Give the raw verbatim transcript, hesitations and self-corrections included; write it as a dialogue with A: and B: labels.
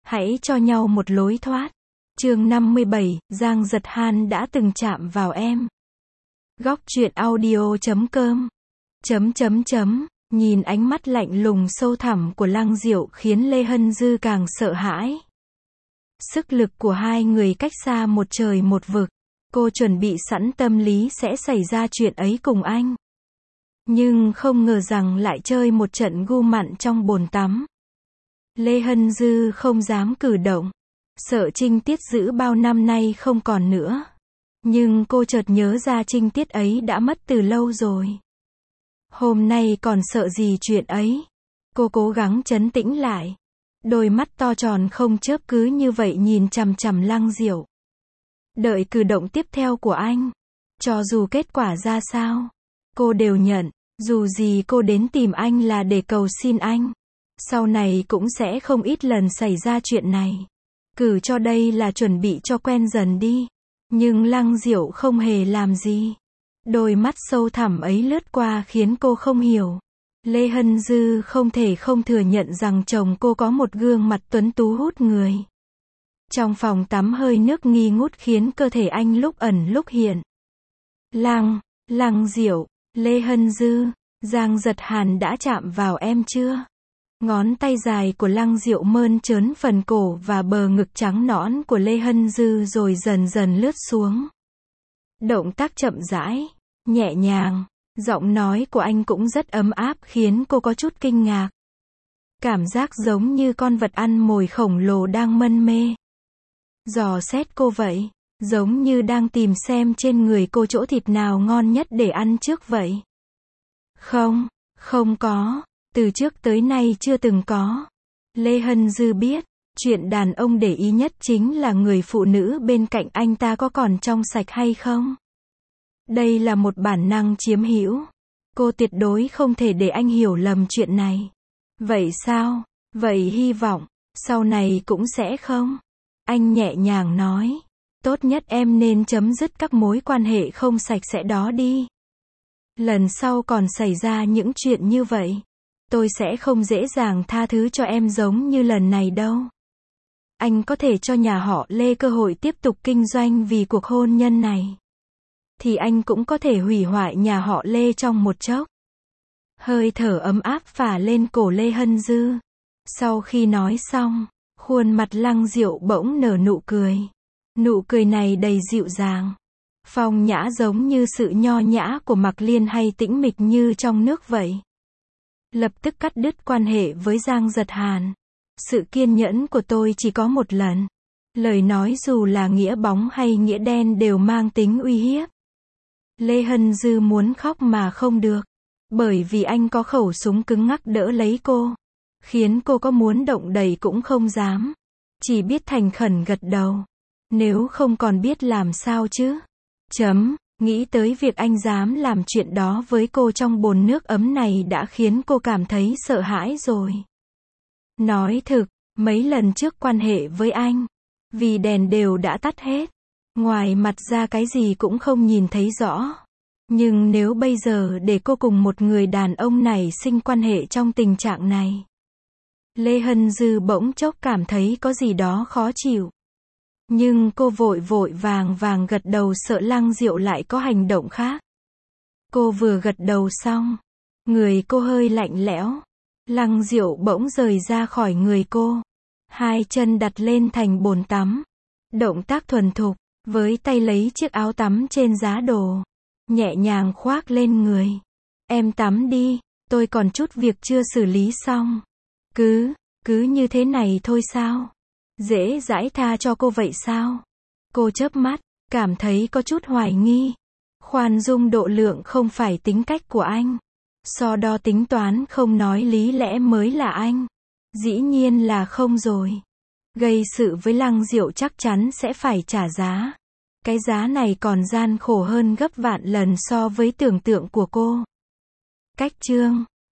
A: Hãy cho nhau một lối thoát. Chương năm mươi bảy, Giang Giật Hàn đã từng chạm vào em. Góc truyện audio chấm com. Chấm chấm chấm, nhìn ánh mắt lạnh lùng sâu thẳm của Lăng Diệu khiến Lê Hân Dư càng sợ hãi. Sức lực của hai người cách xa một trời một vực. Cô chuẩn bị sẵn tâm lý sẽ xảy ra chuyện ấy cùng anh. Nhưng không ngờ rằng lại chơi một trận gu mặn trong bồn tắm. Lê Hân Dư không dám cử động. Sợ trinh tiết giữ bao năm nay không còn nữa. Nhưng cô chợt nhớ ra trinh tiết ấy đã mất từ lâu rồi. Hôm nay còn sợ gì chuyện ấy. Cô cố gắng trấn tĩnh lại. Đôi mắt to tròn không chớp cứ như vậy nhìn chằm chằm Lăng Diệu. Đợi cử động tiếp theo của anh. Cho dù kết quả ra sao, cô đều nhận. Dù gì cô đến tìm anh là để cầu xin anh. Sau này cũng sẽ không ít lần xảy ra chuyện này. Cử cho đây là chuẩn bị cho quen dần đi. Nhưng Lăng Diệu không hề làm gì. Đôi mắt sâu thẳm ấy lướt qua khiến cô không hiểu. Lê Hân Dư không thể không thừa nhận rằng chồng cô có một gương mặt tuấn tú hút người. Trong phòng tắm hơi nước nghi ngút khiến cơ thể anh lúc ẩn lúc hiện. Lăng, Lăng Diệu, Lê Hân Dư, Giang Giật Hàn đã chạm vào em chưa? Ngón tay dài của Lăng Diệu mơn trớn phần cổ và bờ ngực trắng nõn của Lê Hân Dư rồi dần dần lướt xuống. Động tác chậm rãi, nhẹ nhàng, giọng nói của anh cũng rất ấm áp khiến cô có chút kinh ngạc. Cảm giác giống như con vật ăn mồi khổng lồ đang mân mê. Dò xét cô vậy, giống như đang tìm xem trên người cô chỗ thịt nào ngon nhất để ăn trước vậy. Không, không có. Từ trước tới nay chưa từng có. Lê Hân Dư biết, chuyện đàn ông để ý nhất chính là người phụ nữ bên cạnh anh ta có còn trong sạch hay không. Đây là một bản năng chiếm hữu. Cô tuyệt đối không thể để anh hiểu lầm chuyện này. Vậy sao? Vậy hy vọng, sau này cũng sẽ không. Anh nhẹ nhàng nói. Tốt nhất em nên chấm dứt các mối quan hệ không sạch sẽ đó đi. Lần sau còn xảy ra những chuyện như vậy. Tôi sẽ không dễ dàng tha thứ cho em giống như lần này đâu. Anh có thể cho nhà họ Lê cơ hội tiếp tục kinh doanh vì cuộc hôn nhân này. Thì anh cũng có thể hủy hoại nhà họ Lê trong một chốc. Hơi thở ấm áp phả lên cổ Lê Hân Dư. Sau khi nói xong, khuôn mặt Lăng Diệu bỗng nở nụ cười. Nụ cười này đầy dịu dàng. Phong nhã giống như sự nho nhã của Mạc Liên hay tĩnh mịch như trong nước vậy. Lập tức cắt đứt quan hệ với Giang Giật Hàn. Sự kiên nhẫn của tôi chỉ có một lần. Lời nói dù là nghĩa bóng hay nghĩa đen đều mang tính uy hiếp. Lê Hân Dư muốn khóc mà không được. Bởi vì anh có khẩu súng cứng ngắc đỡ lấy cô. Khiến cô có muốn động đậy cũng không dám. Chỉ biết thành khẩn gật đầu. Nếu không còn biết làm sao chứ. Chấm. Nghĩ tới việc anh dám làm chuyện đó với cô trong bồn nước ấm này đã khiến cô cảm thấy sợ hãi rồi. Nói thực, mấy lần trước quan hệ với anh, vì đèn đều đã tắt hết, ngoài mặt ra cái gì cũng không nhìn thấy rõ. Nhưng nếu bây giờ để cô cùng một người đàn ông này sinh quan hệ trong tình trạng này, Lê Hân Dư bỗng chốc cảm thấy có gì đó khó chịu. Nhưng cô vội vội vàng vàng gật đầu sợ Lăng Diệu lại có hành động khác. Cô vừa gật đầu xong, người cô hơi lạnh lẽo. Lăng Diệu bỗng rời ra khỏi người cô. Hai chân đặt lên thành bồn tắm. Động tác thuần thục, với tay lấy chiếc áo tắm trên giá đồ. Nhẹ nhàng khoác lên người. Em tắm đi, tôi còn chút việc chưa xử lý xong. Cứ, cứ như thế này thôi sao? Dễ dãi tha cho cô vậy sao? Cô chớp mắt, cảm thấy có chút hoài nghi. Khoan dung độ lượng không phải tính cách của anh. So đo tính toán không nói lý lẽ mới là anh. Dĩ nhiên là không rồi. Gây sự với Lăng Diệu chắc chắn sẽ phải trả giá. Cái giá này còn gian khổ hơn gấp vạn lần so với tưởng tượng của cô. Cách chương